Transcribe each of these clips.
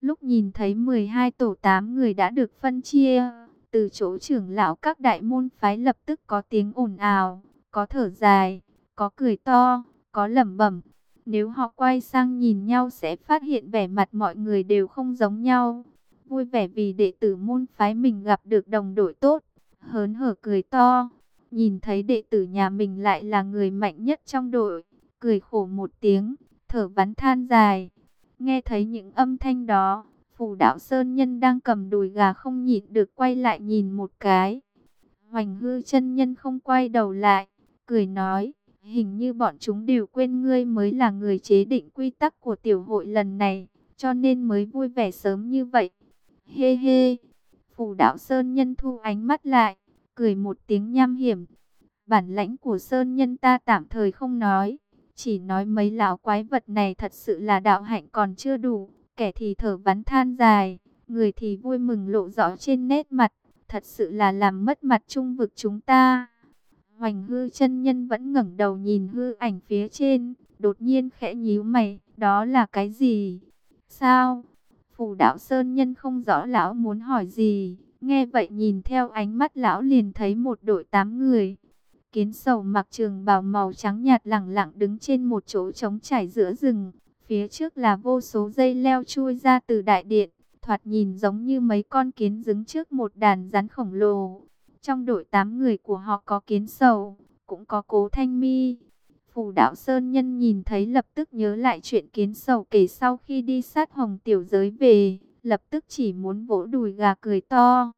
Lúc nhìn thấy 12 tổ 8 người đã được phân chia, từ chỗ trưởng lão các đại môn phái lập tức có tiếng ồn ào, có thở dài, có cười to, có lẩm bẩm. Nếu họ quay sang nhìn nhau sẽ phát hiện vẻ mặt mọi người đều không giống nhau. Vui vẻ vì đệ tử môn phái mình gặp được đồng đội tốt, hớn hở cười to. Nhìn thấy đệ tử nhà mình lại là người mạnh nhất trong đội, cười khổ một tiếng, thở vắn than dài. Nghe thấy những âm thanh đó, Phù Đạo Sơn Nhân đang cầm đùi gà không nhịn được quay lại nhìn một cái. Hoành Hư chân nhân không quay đầu lại, cười nói, hình như bọn chúng đều quên ngươi mới là người chế định quy tắc của tiểu hội lần này, cho nên mới vui vẻ sớm như vậy. Hê hê, Phù Đạo Sơn Nhân thu ánh mắt lại, cười một tiếng nham hiểm. Bản lãnh của Sơn Nhân ta tạm thời không nói, chỉ nói mấy lão quái vật này thật sự là đạo hạnh còn chưa đủ, kẻ thì thở vắn than dài, người thì vui mừng lộ rõ trên nét mặt, thật sự là làm mất mặt trung vực chúng ta. Hoành Hư chân nhân vẫn ngẩng đầu nhìn hư ảnh phía trên, đột nhiên khẽ nhíu mày, đó là cái gì? Sao? Phù Đạo Sơn Nhân không rõ lão muốn hỏi gì, nghe vậy nhìn theo ánh mắt lão liền thấy một đội 8 người. Kiến Sầu mặc trường bào màu trắng nhạt lẳng lặng đứng trên một chỗ trống trải giữa rừng. Phía trước là vô số dây leo chui ra từ đại điện, thoạt nhìn giống như mấy con kiến đứng trước một đàn rắn khổng lồ. Trong đội 8 người của họ có Kiến Sầu, cũng có Cố Thanh Mi. Phù Đạo Sơn Nhân nhìn thấy lập tức nhớ lại chuyện Kiến Sầu kể sau khi đi sát Hồng Tiểu Giới về, lập tức chỉ muốn vỗ đùi gà cười to.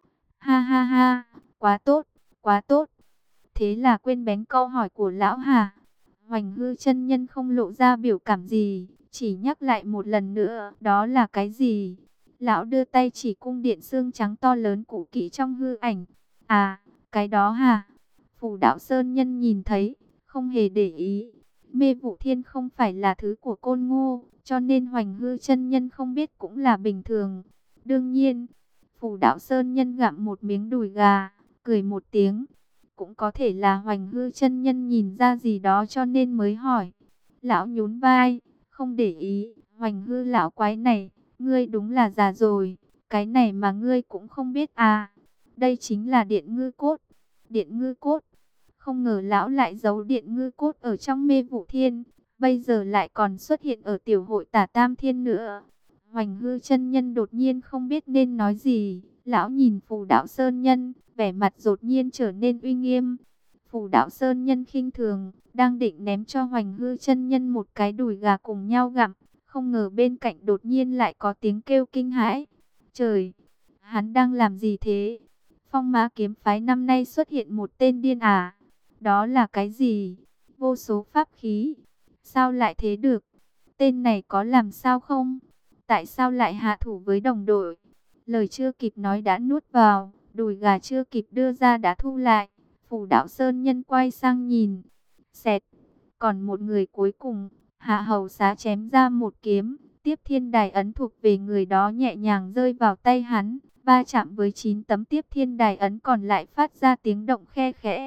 Ha ha ha, quá tốt, quá tốt. Thế là quên bén câu hỏi của lão hả? Hoành Hư chân nhân không lộ ra biểu cảm gì, chỉ nhắc lại một lần nữa, đó là cái gì? Lão đưa tay chỉ cung điện xương trắng to lớn cũ kỹ trong hư ảnh. À, cái đó hả? Phù Đạo Sơn Nhân nhìn thấy, không hề để ý. Mê Vụ Thiên không phải là thứ của Côn Ngô, cho nên Hoành Hư chân nhân không biết cũng là bình thường. Đương nhiên, Phù Đạo Sơn Nhân gặm một miếng đùi gà, cười một tiếng. Cũng có thể là Hoành Hư chân nhân nhìn ra gì đó cho nên mới hỏi. Lão nhún vai, không để ý. Hoành Hư lão quái này, ngươi đúng là già rồi. Cái này mà ngươi cũng không biết à? Đây chính là điện ngư cốt. Điện ngư cốt. Không ngờ lão lại giấu điện ngư cốt ở trong Mê Vụ Thiên. Bây giờ lại còn xuất hiện ở tiểu hội Tả Tam Thiên nữa. Hoành Hư chân nhân đột nhiên không biết nên nói gì. Lão nhìn Phù Đạo Sơn Nhân, vẻ mặt đột nhiên trở nên uy nghiêm. Phù Đạo Sơn Nhân khinh thường, đang định ném cho Hoành Hư chân nhân một cái đùi gà cùng nhau gặm, không ngờ bên cạnh đột nhiên lại có tiếng kêu kinh hãi. Trời, hắn đang làm gì thế? Phong Mã kiếm phái năm nay xuất hiện một tên điên à? Đó là cái gì? Vô số pháp khí. Sao lại thế được? Tên này có làm sao không? Tại sao lại hạ thủ với đồng đội? Lời chưa kịp nói đã nuốt vào, đùi gà chưa kịp đưa ra đã thu lại. Phù Đạo Sơn Nhân quay sang nhìn. Xẹt. Còn một người cuối cùng, Hạ Hầu Xá chém ra một kiếm. Tiếp Thiên Đài ấn thuộc về người đó nhẹ nhàng rơi vào tay hắn. Va chạm với 9 tấm Tiếp Thiên Đài ấn còn lại phát ra tiếng động khe khẽ.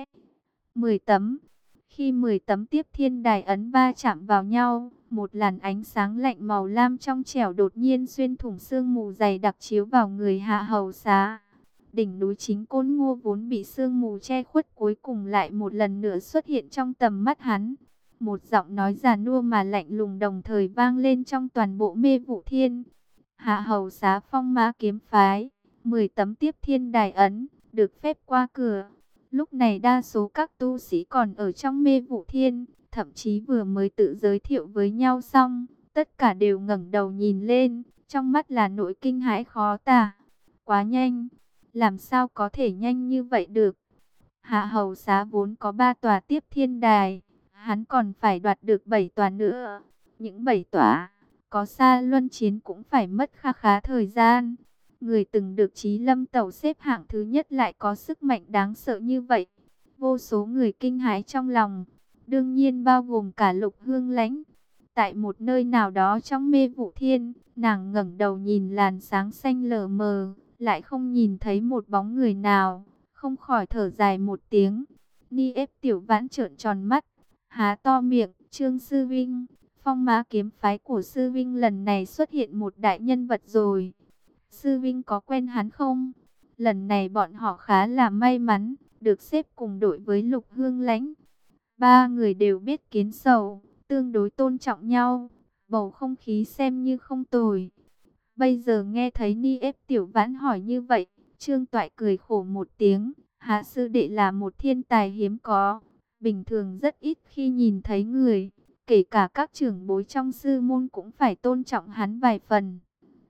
10 tấm. Khi 10 tấm Tiếp Thiên Đài ấn va chạm vào nhau, một làn ánh sáng lạnh màu lam trong trẻo đột nhiên xuyên thủng sương mù dày đặc chiếu vào người Hạ Hầu Xá. Đỉnh núi Chính Côn Ngô vốn bị sương mù che khuất cuối cùng lại một lần nữa xuất hiện trong tầm mắt hắn. Một giọng nói già nua mà lạnh lùng đồng thời vang lên trong toàn bộ Mê Vụ Thiên. Hạ Hầu Xá Phong Mã kiếm phái, 10 tấm Tiếp Thiên Đài ấn, được phép qua cửa. Lúc này đa số các tu sĩ còn ở trong Mê Vụ Thiên, thậm chí vừa mới tự giới thiệu với nhau xong, tất cả đều ngẩng đầu nhìn lên, trong mắt là nỗi kinh hãi khó tả. Quá nhanh, làm sao có thể nhanh như vậy được? Hạ Hầu Xá vốn có 3 tòa Tiếp Thiên Đài, hắn còn phải đoạt được 7 tòa nữa. Những 7 tòa, có xa luân chiến cũng phải mất khá khá thời gian. Người từng được Chí Lâm Tẩu xếp hạng thứ nhất lại có sức mạnh đáng sợ như vậy. Vô số người kinh hãi trong lòng, đương nhiên bao gồm cả Lục Hương Lãnh. Tại một nơi nào đó trong Mê Vụ Thiên, nàng ngẩng đầu nhìn làn sáng xanh lờ mờ, lại không nhìn thấy một bóng người nào, không khỏi thở dài một tiếng. Ni ép Tiểu Vãn trợn tròn mắt, há to miệng, Trương sư vinh, Phong Mã kiếm phái của sư vinh lần này xuất hiện một đại nhân vật rồi. Sư vinh có quen hắn không? Lần này bọn họ khá là may mắn, được xếp cùng đội với Lục Hương Lãnh. Ba người đều biết Kiến Sầu, tương đối tôn trọng nhau, bầu không khí xem như không tồi. Bây giờ nghe thấy Ni ép Tiểu Vãn hỏi như vậy, Trương Toại cười khổ một tiếng. Hạ sư đệ là một thiên tài hiếm có, bình thường rất ít khi nhìn thấy người, kể cả các trưởng bối trong sư môn cũng phải tôn trọng hắn vài phần.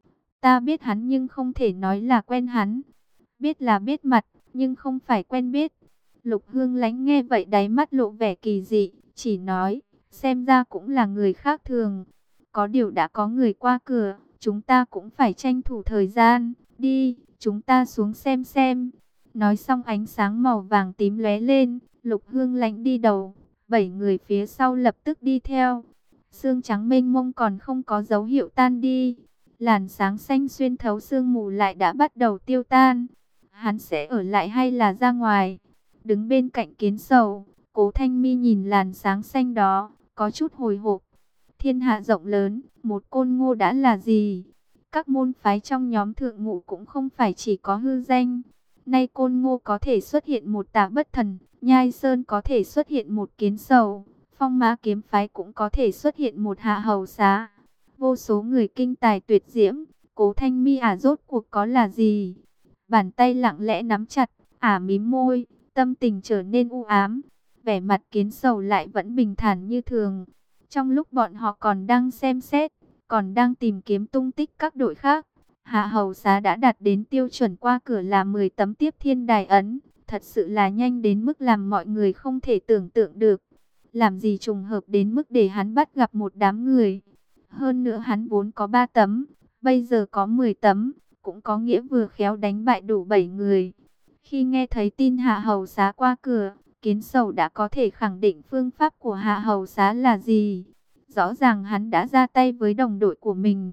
Ta biết hắn nhưng không thể nói là quen hắn. Biết là biết mặt, nhưng không phải quen biết. Lục Hương Lánh nghe vậy đáy mắt lộ vẻ kỳ dị, chỉ nói, xem ra cũng là người khác thường. Có điều đã có người qua cửa, chúng ta cũng phải tranh thủ thời gian. Đi, chúng ta xuống xem. Nói xong ánh sáng màu vàng tím lóe lên, Lục Hương Lánh đi đầu, 7 người phía sau lập tức đi theo. Sương trắng mênh mông còn không có dấu hiệu tan đi. Làn sáng xanh xuyên thấu sương mù lại đã bắt đầu tiêu tan. Hắn sẽ ở lại hay là ra ngoài? Đứng bên cạnh Kiến Sầu, Cố Thanh Mi nhìn làn sáng xanh đó, có chút hồi hộp. Thiên hạ rộng lớn, một Côn Ngô đã là gì? Các môn phái trong nhóm thượng ngũ cũng không phải chỉ có hư danh. Nay Côn Ngô có thể xuất hiện một Tà Bất Thần, Nhai Sơn có thể xuất hiện một Kiến Sầu, Phong Mã kiếm phái cũng có thể xuất hiện một Hạ Hầu Xá. Vô số người kinh tài tuyệt diễm, Cố Thanh Mi rốt cuộc có là gì? Bàn tay lặng lẽ nắm chặt, mím môi, tâm tình trở nên u ám. Vẻ mặt Kiến Sầu lại vẫn bình thản như thường. Trong lúc bọn họ còn đang xem xét, còn đang tìm kiếm tung tích các đội khác, Hạ Hầu Xá đã đạt đến tiêu chuẩn qua cửa là 10 tấm tiếp thiên đài ấn. Thật sự là nhanh đến mức làm mọi người không thể tưởng tượng được. Làm gì trùng hợp đến mức để hắn bắt gặp một đám người. Hơn nữa hắn vốn có 3 tấm, bây giờ có 10 tấm, cũng có nghĩa vừa khéo đánh bại đủ 7 người. Khi nghe thấy tin Hạ Hầu Xá qua cửa, Kiến Sầu đã có thể khẳng định phương pháp của Hạ Hầu Xá là gì. Rõ ràng hắn đã ra tay với đồng đội của mình.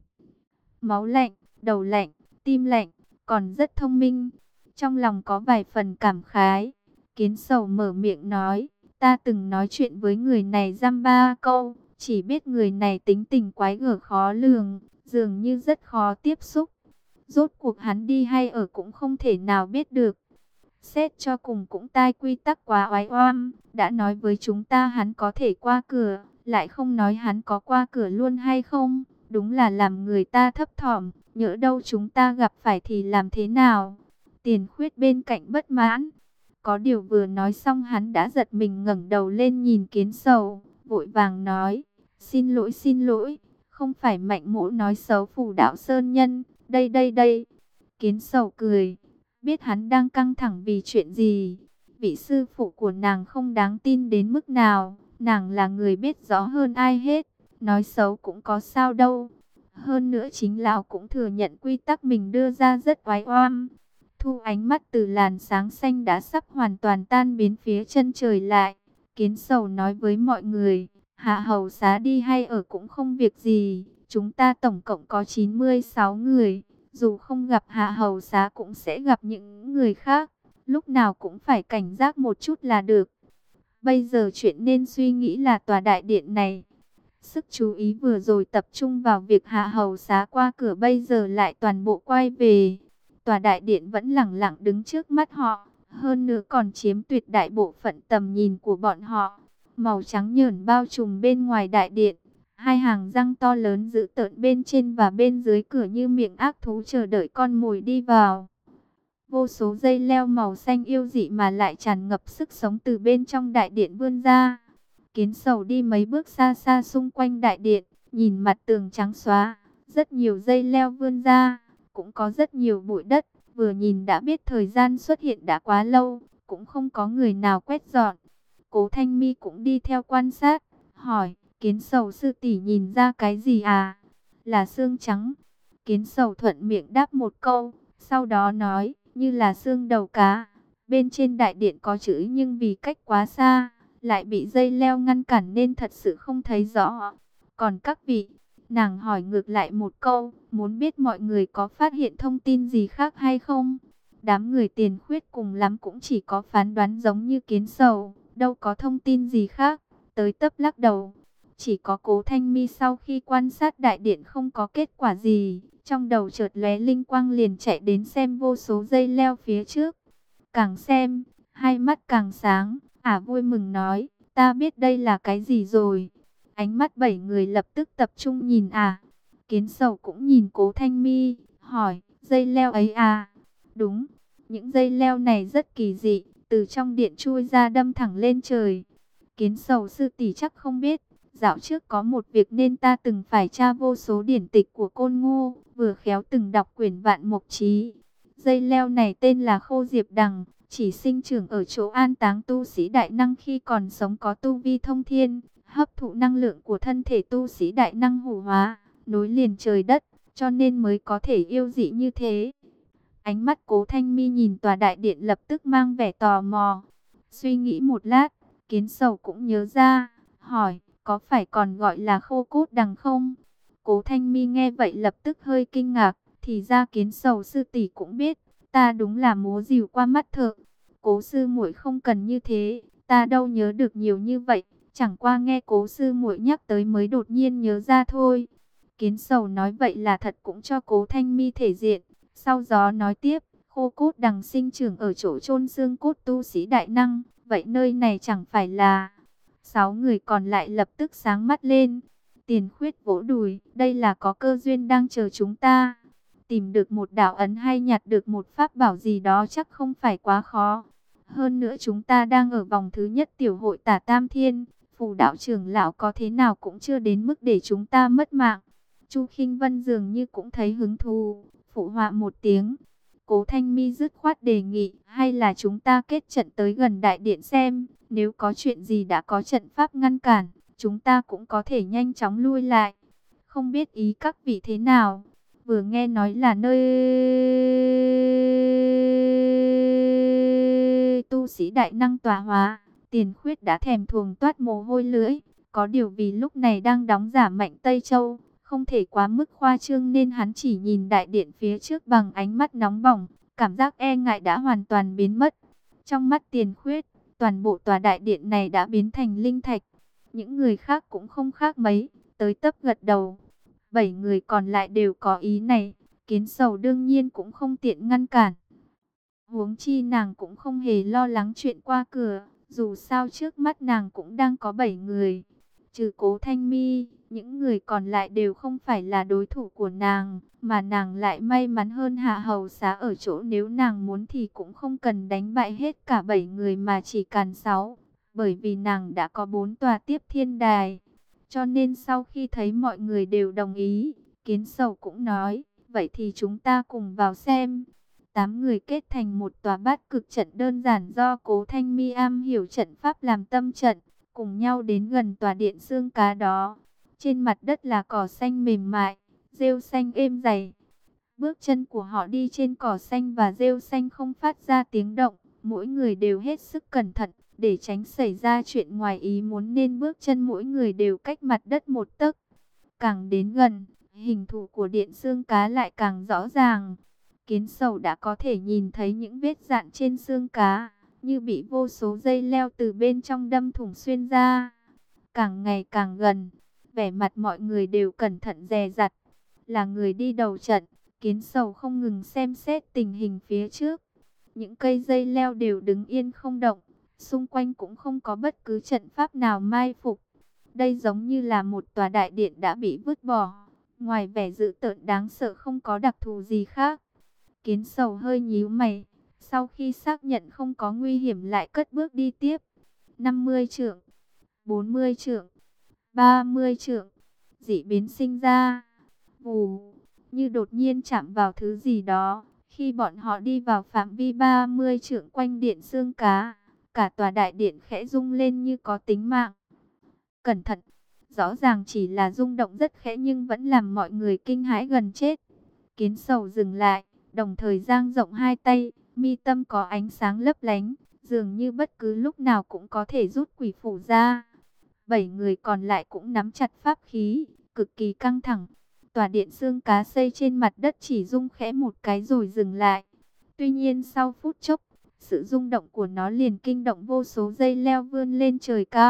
Máu lạnh, đầu lạnh, tim lạnh, còn rất thông minh. Trong lòng có vài phần cảm khái, Kiến Sầu mở miệng nói, ta từng nói chuyện với người này dăm ba câu, chỉ biết người này tính tình quái gở khó lường, dường như rất khó tiếp xúc. Rốt cuộc hắn đi hay ở cũng không thể nào biết được. Xét cho cùng cũng tai quy tắc quá oái oăm, đã nói với chúng ta hắn có thể qua cửa, lại không nói hắn có qua cửa luôn hay không, đúng là làm người ta thấp thỏm, nhỡ đâu chúng ta gặp phải thì làm thế nào? Tiền Khuyết bên cạnh bất mãn. Có điều vừa nói xong hắn đã giật mình ngẩng đầu lên nhìn Kiến Sầu, vội vàng nói, xin lỗi, không phải Mạnh Mỗ nói xấu Phù Đạo Sơn Nhân, đây. Kiến Sầu cười, biết hắn đang căng thẳng vì chuyện gì. Vị sư phụ của nàng không đáng tin đến mức nào, nàng là người biết rõ hơn ai hết, nói xấu cũng có sao đâu. Hơn nữa chính lão cũng thừa nhận quy tắc mình đưa ra rất oái oăm. Thu ánh mắt từ làn sáng xanh đã sắp hoàn toàn tan biến phía chân trời lại. Kiến Sầu nói với mọi người, Hạ Hầu Xá đi hay ở cũng không việc gì. Chúng ta tổng cộng có 96 người. Dù không gặp Hạ Hầu Xá cũng sẽ gặp những người khác. Lúc nào cũng phải cảnh giác một chút là được. Bây giờ chuyện nên suy nghĩ là tòa đại điện này. Sức chú ý vừa rồi tập trung vào việc Hạ Hầu Xá qua cửa, bây giờ lại toàn bộ quay về. Tòa đại điện vẫn lẳng lặng đứng trước mắt họ, hơn nữa còn chiếm tuyệt đại bộ phận tầm nhìn của bọn họ. Màu trắng nhờn bao trùm bên ngoài đại điện, hai hàng răng to lớn dữ tợn bên trên và bên dưới cửa như miệng ác thú chờ đợi con mồi đi vào. Vô số dây leo màu xanh yêu dị mà lại tràn ngập sức sống từ bên trong đại điện vươn ra. Kiến Sầu đi mấy bước xa xa xung quanh đại điện, nhìn mặt tường trắng xóa, rất nhiều dây leo vươn ra, cũng có rất nhiều bụi đất, vừa nhìn đã biết thời gian xuất hiện đã quá lâu, cũng không có người nào quét dọn. Cố Thanh Mi cũng đi theo quan sát, hỏi, Kiến Sầu sư tỷ nhìn ra cái gì à? Là xương trắng. Kiến Sầu thuận miệng đáp một câu, sau đó nói, như là xương đầu cá. Bên trên đại điện có chữ nhưng vì cách quá xa, lại bị dây leo ngăn cản nên thật sự không thấy rõ. Còn các vị, nàng hỏi ngược lại một câu, muốn biết mọi người có phát hiện thông tin gì khác hay không? Đám người Tiền Khuyết cùng lắm cũng chỉ có phán đoán giống như Kiến Sầu, đâu có thông tin gì khác, tới tấp lắc đầu. Chỉ có Cố Thanh Mi sau khi quan sát đại điện không có kết quả gì, trong đầu chợt lóe linh quang liền chạy đến xem vô số dây leo phía trước. Càng xem, hai mắt càng sáng, vui mừng nói, ta biết đây là cái gì rồi. Ánh mắt 7 người lập tức tập trung nhìn Kiến Sầu cũng nhìn Cố Thanh Mi, hỏi, dây leo ấy à? Đúng, những dây leo này rất kỳ dị, từ trong điện chui ra đâm thẳng lên trời. Kiến Sầu sư tỷ chắc không biết, dạo trước có một việc nên ta từng phải tra vô số điển tịch của Côn Ngô, vừa khéo từng đọc quyển Vạn Mộc Chí. Dây leo này tên là Khô Diệp Đằng, chỉ sinh trưởng ở chỗ an táng tu sĩ đại năng khi còn sống có tu vi thông thiên, hấp thụ năng lượng của thân thể tu sĩ đại năng hủ hóa, nối liền trời đất, cho nên mới có thể yêu dị như thế. Ánh mắt Cố Thanh Mi nhìn tòa đại điện lập tức mang vẻ tò mò. Suy nghĩ một lát, Kiến Sầu cũng nhớ ra, hỏi, có phải còn gọi là Khô Cốt Đằng không? Cố Thanh Mi nghe vậy lập tức hơi kinh ngạc, thì ra Kiến Sầu sư tỷ cũng biết, ta đúng là múa rìu qua mắt thợ. Cố sư muội không cần như thế, ta đâu nhớ được nhiều như vậy, chẳng qua nghe Cố sư muội nhắc tới mới đột nhiên nhớ ra thôi. Kiến Sầu nói vậy là thật cũng cho Cố Thanh Mi thể diện. Sau đó nói tiếp, Khô Cốt Đằng sinh trưởng ở chỗ chôn xương cốt tu sĩ đại năng, vậy nơi này chẳng phải là... 6 người còn lại lập tức sáng mắt lên. Tiền Khuyết vỗ đùi, đây là có cơ duyên đang chờ chúng ta. Tìm được một đạo ấn hay nhặt được một pháp bảo gì đó chắc không phải quá khó. Hơn nữa chúng ta đang ở vòng thứ nhất tiểu hội Tả Tam Thiên, Phù đạo trưởng lão có thế nào cũng chưa đến mức để chúng ta mất mạng. Chu Khinh Vân dường như cũng thấy hứng thú, phụ họa một tiếng. Cố Thanh Mi dứt khoát đề nghị, hay là chúng ta kết trận tới gần đại điện xem, nếu có chuyện gì đã có trận pháp ngăn cản, chúng ta cũng có thể nhanh chóng lui lại. Không biết ý các vị thế nào? Vừa nghe nói là nơi tu sĩ đại năng tọa hóa, Tiền Khuyết đã thèm thuồng toát mồ hôi lưỡi. Có điều vì lúc này đang đóng giả Mạnh Tây Châu, không thể quá mức khoa trương nên hắn chỉ nhìn đại điện phía trước bằng ánh mắt nóng bỏng, cảm giác e ngại đã hoàn toàn biến mất. Trong mắt Tiền Khuyết, toàn bộ tòa đại điện này đã biến thành linh thạch. Những người khác cũng không khác mấy, tới tấp gật đầu. 7 người còn lại đều có ý này, Kiến Sầu đương nhiên cũng không tiện ngăn cản. Huống chi nàng cũng không hề lo lắng chuyện qua cửa, dù sao trước mắt nàng cũng đang có 7 người. Trừ Cố Thanh Mi, những người còn lại đều không phải là đối thủ của nàng, mà nàng lại may mắn hơn Hạ Hầu Xá ở chỗ nếu nàng muốn thì cũng không cần đánh bại hết cả 7 người mà chỉ cần 6, bởi vì nàng đã có 4 tòa tiếp thiên đài. Cho nên sau khi thấy mọi người đều đồng ý, Kiến Sầu cũng nói, vậy thì chúng ta cùng vào xem. 8 người kết thành một tòa bát cực trận đơn giản do Cố Thanh Mi am hiểu trận pháp làm tâm trận, cùng nhau đến gần tòa điện xương cá đó. Trên mặt đất là cỏ xanh mềm mại, rêu xanh êm dày. Bước chân của họ đi trên cỏ xanh và rêu xanh không phát ra tiếng động, mỗi người đều hết sức cẩn thận, để tránh xảy ra chuyện ngoài ý muốn nên bước chân mỗi người đều cách mặt đất một tấc. Càng đến gần, hình thù của điện xương cá lại càng rõ ràng. Kiến Sầu đã có thể nhìn thấy những vết dạn trên xương cá, như bị vô số dây leo từ bên trong đâm thủng xuyên ra. Càng ngày càng gần, vẻ mặt mọi người đều cẩn thận dè dặt. Là người đi đầu trận, Kiến Sầu không ngừng xem xét tình hình phía trước. Những cây dây leo đều đứng yên không động, xung quanh cũng không có bất cứ trận pháp nào mai phục. Đây giống như là một tòa đại điện đã bị vứt bỏ, ngoài vẻ dữ tợn đáng sợ không có đặc thù gì khác. Kiến Sầu hơi nhíu mày, sau khi xác nhận không có nguy hiểm lại cất bước đi tiếp. 50 trượng, 40 trượng, 30 trượng, dị biến sinh ra. Vù, như đột nhiên chạm vào thứ gì đó. Khi bọn họ đi vào phạm vi 30 trượng quanh điện xương cá, cả tòa đại điện khẽ rung lên như có tính mạng. Cẩn thận, rõ ràng chỉ là rung động rất khẽ nhưng vẫn làm mọi người kinh hãi gần chết. Kiến Sầu dừng lại, đồng thời dang rộng hai tay, mi tâm có ánh sáng lấp lánh, dường như bất cứ lúc nào cũng có thể rút quỷ phủ ra. 7 người còn lại cũng nắm chặt pháp khí, cực kỳ căng thẳng. Tòa điện xương cá xây trên mặt đất chỉ rung khẽ một cái rồi dừng lại. Tuy nhiên sau phút chốc, sự rung động của nó liền kinh động vô số dây leo vươn lên trời cao,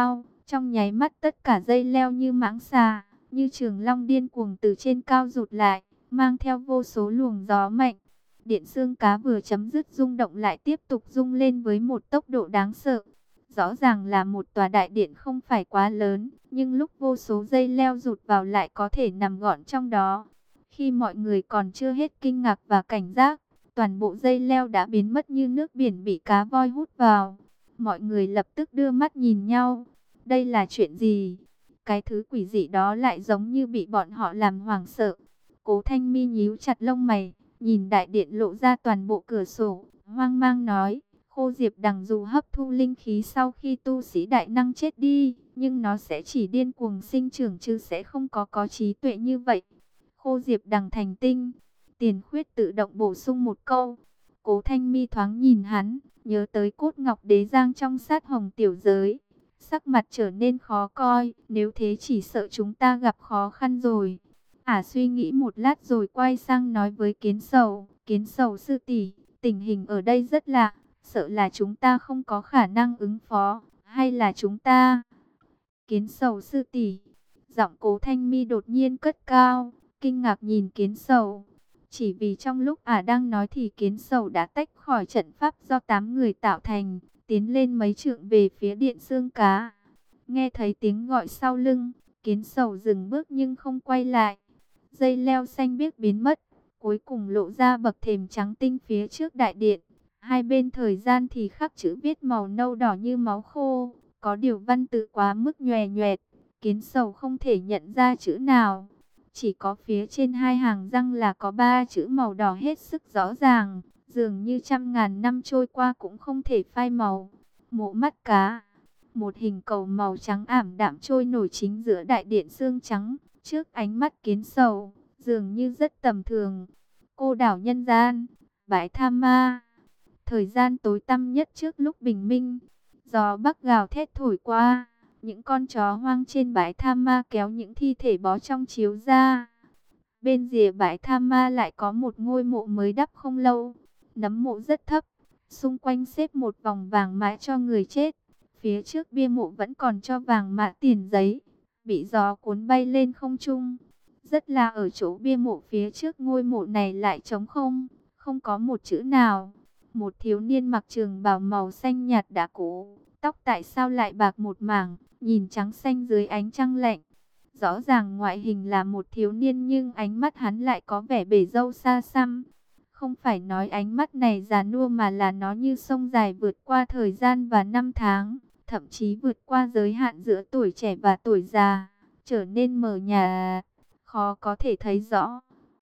Trong nháy mắt tất cả dây leo như mãng xà, như trường long điên cuồng từ trên cao rụt lại, mang theo vô số luồng gió mạnh. Điện xương cá vừa chấm dứt rung động lại tiếp tục rung lên với một tốc độ đáng sợ. Rõ ràng là một tòa đại điện không phải quá lớn, nhưng lúc vô số dây leo rụt vào lại có thể nằm gọn trong đó. Khi mọi người còn chưa hết kinh ngạc và cảnh giác, toàn bộ dây leo đã biến mất như nước biển bị cá voi hút vào. Mọi người lập tức đưa mắt nhìn nhau. Đây là chuyện gì? Cái thứ quỷ dị đó lại giống như bị bọn họ làm hoảng sợ. Cố Thanh Mi nhíu chặt lông mày, nhìn đại điện lộ ra toàn bộ cửa sổ, hoang mang nói, Khô Diệp Đằng dù hấp thu linh khí sau khi tu sĩ đại năng chết đi, nhưng nó sẽ chỉ điên cuồng sinh trưởng chứ sẽ không có trí tuệ như vậy. Khô Diệp Đằng thành tinh. Tiền Khuyết tự động bổ sung một câu. Cố Thanh Mi thoáng nhìn hắn, nhớ tới cốt ngọc đế giang trong sát hồng tiểu giới. Sắc mặt trở nên khó coi, nếu thế chỉ sợ chúng ta gặp khó khăn rồi. Suy nghĩ một lát rồi quay sang nói với Kiến Sầu sư tỷ, tình hình ở đây rất lạ, sợ là chúng ta không có khả năng ứng phó, hay là chúng ta... Kiến Sầu sư tỷ, giọng Cố Thanh Mi đột nhiên cất cao, kinh ngạc nhìn Kiến Sầu. Chỉ vì trong lúc đang nói thì Kiến Sầu đã tách khỏi trận pháp do 8 người tạo thành, tiến lên mấy trượng về phía điện xương cá. Nghe thấy tiếng gọi sau lưng, Kiến Sầu dừng bước nhưng không quay lại. Dây leo xanh biếc biến mất, cuối cùng lộ ra bậc thềm trắng tinh phía trước đại điện. Hai bên thời gian thì khắc chữ viết màu nâu đỏ như máu khô, có điều văn tự quá mức nhòe nhoẹt, Kiến Sầu không thể nhận ra chữ nào. Chỉ có phía trên hai hàng răng là có 3 chữ màu đỏ hết sức rõ ràng, dường như trăm ngàn năm trôi qua cũng không thể phai màu. Mộ mắt cá, một hình cầu màu trắng ảm đạm trôi nổi chính giữa đại điện xương trắng, trước ánh mắt Kiến Sầu, dường như rất tầm thường. Cô đảo nhân gian, bãi tha ma. Thời gian tối tăm nhất trước lúc bình minh, gió bắc gào thét thổi qua. Những con chó hoang trên bãi tha ma kéo những thi thể bó trong chiếu ra. Bên rìa bãi tha ma lại có một ngôi mộ mới đắp không lâu. Nấm mộ rất thấp, xung quanh xếp một vòng vàng mã cho người chết. Phía trước bia mộ vẫn còn cho vàng mã tiền giấy, bị gió cuốn bay lên không trung. Rất là ở chỗ bia mộ phía trước ngôi mộ này lại trống không, không có một chữ nào. Một thiếu niên mặc trường bào màu xanh nhạt đã cũ, tóc tại sao lại bạc một mảng, nhìn trắng xanh dưới ánh trăng lạnh. Rõ ràng ngoại hình là một thiếu niên nhưng ánh mắt hắn lại có vẻ bể râu xa xăm. Không phải nói ánh mắt này già nua mà là nó như sông dài vượt qua thời gian và năm tháng, thậm chí vượt qua giới hạn giữa tuổi trẻ và tuổi già, trở nên mờ nhạt, khó có thể thấy rõ.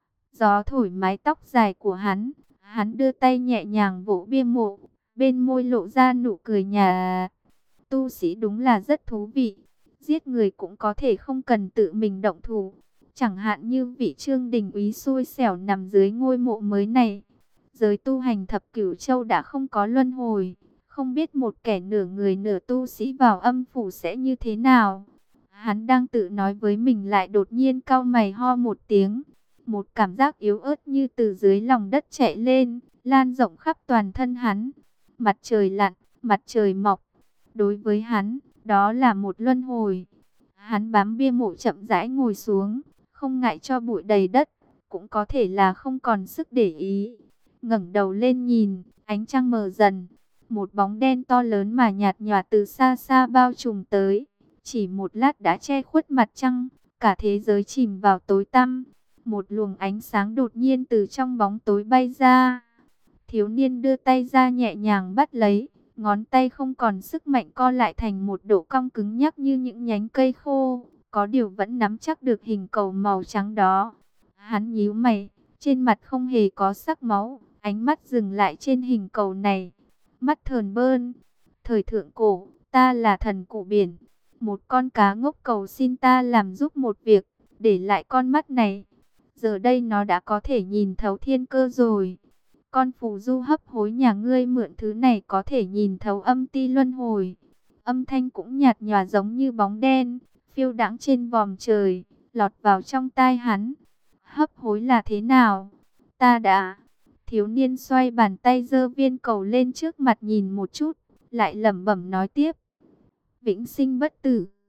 Gió thổi mái tóc dài của hắn đưa tay nhẹ nhàng vỗ bia mộ, bên môi lộ ra nụ cười nhạt. Tu sĩ đúng là rất thú vị, giết người cũng có thể không cần tự mình động thủ. Chẳng hạn như vị Trương Đình úy xui xẻo nằm dưới ngôi mộ mới này. Giới tu hành thập cửu châu đã không có luân hồi, không biết một kẻ nửa người nửa tu sĩ vào âm phủ sẽ như thế nào. Hắn đang tự nói với mình lại đột nhiên cau mày ho một tiếng. Một cảm giác yếu ớt như từ dưới lòng đất chạy lên, lan rộng khắp toàn thân hắn. Mặt trời lặn, mặt trời mọc. Đối với hắn, đó là một luân hồi. Hắn bám bia mộ chậm rãi ngồi xuống, không ngại cho bụi đầy đất, cũng có thể là không còn sức để ý. Ngẩng đầu lên nhìn, ánh trăng mờ dần, một bóng đen to lớn mà nhạt nhòa từ xa xa bao trùm tới. Chỉ một lát đã che khuất mặt trăng, cả thế giới chìm vào tối tăm. Một luồng ánh sáng đột nhiên từ trong bóng tối bay ra. Thiếu niên đưa tay ra nhẹ nhàng bắt lấy, ngón tay không còn sức mạnh co lại thành một độ cong cứng nhắc như những nhánh cây khô, có điều vẫn nắm chắc được hình cầu màu trắng đó. Hắn nhíu mày, trên mặt không hề có sắc máu, ánh mắt dừng lại trên hình cầu này. Mắt thờn bơn, thời thượng cổ, ta là thần cụ biển, một con cá ngốc cầu xin ta làm giúp một việc, để lại con mắt này. Giờ đây nó đã có thể nhìn thấu thiên cơ rồi. Con phù du hấp hối nhà ngươi mượn thứ này có thể nhìn thấu âm ti luân hồi. Âm thanh cũng nhạt nhòa giống như bóng đen, phiêu đãng trên vòm trời, lọt vào trong tai hắn. Hấp hối là thế nào? Ta đã... Thiếu niên xoay bàn tay giơ viên cầu lên trước mặt nhìn một chút, lại lẩm bẩm nói tiếp. Vĩnh sinh bất tử.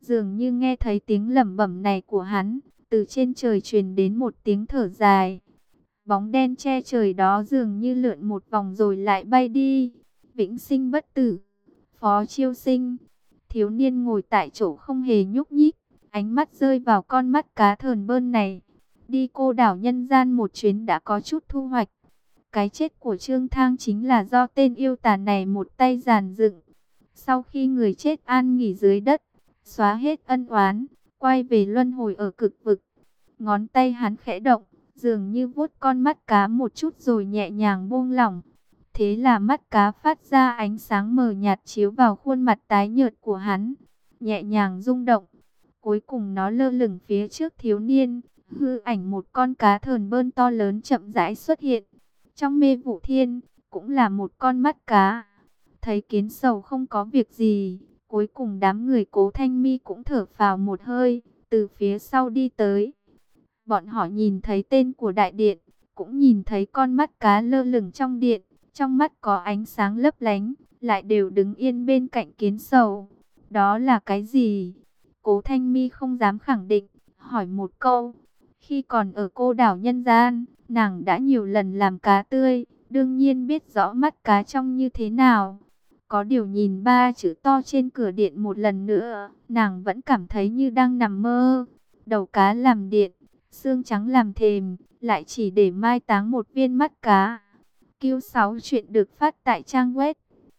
Dường như nghe thấy tiếng lẩm bẩm này của hắn, từ trên trời truyền đến một tiếng thở dài. Bóng đen che trời đó dường như lượn một vòng rồi lại bay đi. Vĩnh sinh bất tử. Phó Chiêu Sinh. Thiếu niên ngồi tại chỗ không hề nhúc nhích, ánh mắt rơi vào con mắt cá thờn bơn này. Đi cô đảo nhân gian một chuyến đã có chút thu hoạch. Cái chết của Trương Thang chính là do tên yêu tà này một tay dàn dựng. Sau khi người chết an nghỉ dưới đất, xóa hết ân oán, quay về luân hồi ở cực vực. Ngón tay hắn khẽ động, dường như vuốt con mắt cá một chút rồi nhẹ nhàng buông lỏng. Thế là mắt cá phát ra ánh sáng mờ nhạt chiếu vào khuôn mặt tái nhợt của hắn, nhẹ nhàng rung động. Cuối cùng nó lơ lửng phía trước thiếu niên, hư ảnh một con cá thờn bơn to lớn chậm rãi xuất hiện. Trong mê vụ thiên, cũng là một con mắt cá. Thấy Kiến Sầu không có việc gì, cuối cùng đám người Cố Thanh Mi cũng thở phào một hơi, từ phía sau đi tới. Bọn họ nhìn thấy tên của đại điện, cũng nhìn thấy con mắt cá lơ lửng trong điện, trong mắt có ánh sáng lấp lánh, lại đều đứng yên bên cạnh Kiến Sầu. Đó là cái gì? Cố Thanh Mi không dám khẳng định, hỏi một câu. Khi còn ở cô đảo nhân gian, nàng đã nhiều lần làm cá tươi, đương nhiên biết rõ mắt cá trông như thế nào. Có điều nhìn ba chữ to trên cửa điện một lần nữa, nàng vẫn cảm thấy như đang nằm mơ. Đầu cá làm điện, xương trắng làm thềm, lại chỉ để mai táng một viên mắt cá. Q6 chuyện được phát tại trang web